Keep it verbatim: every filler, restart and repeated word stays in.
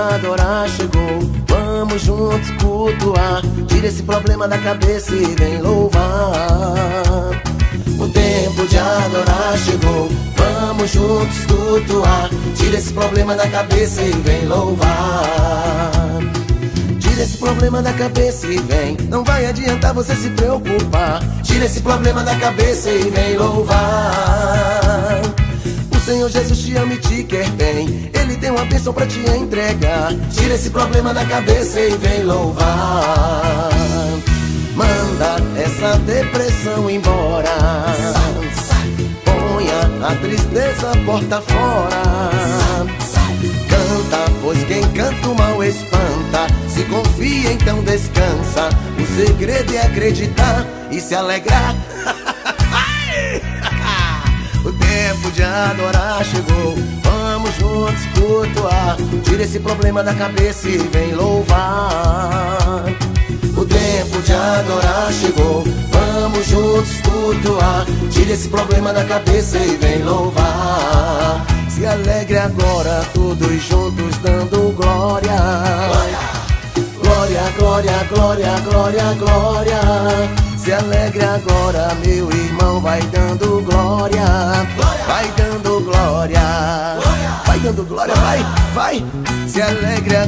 adorar chegou, vamos juntos cultuar. Tira esse problema da cabeça e vem louvar. O tempo de adorar chegou, vamos juntos cultuar. Tira esse problema da cabeça e vem louvar. Tira esse problema da cabeça e vem, não vai adiantar você se preocupar. Tira esse problema da cabeça e vem louvar. O Senhor Jesus te ama e te quer bem, Ele tem uma bênção pra te entregar. Tira esse problema da cabeça e vem louvar. Manda essa depressão embora, ponha a tristeza porta fora. Canta, pois quem canta o mal espanta. Se confia, então descansa. O segredo é acreditar e se alegrar. O tempo de adorar chegou, vamos juntos cultuar. Tira esse problema da cabeça e vem louvar. O tempo de adorar chegou, vamos juntos cultuar. Tira esse problema da cabeça e vem louvar. Se alegre agora, todos juntos dando glória. Glória, glória, glória, glória, glória. Se alegre agora, meu irmão, vai dando glória. Vai dando glória. Vai dando glória, vai, vai. Se alegre agora.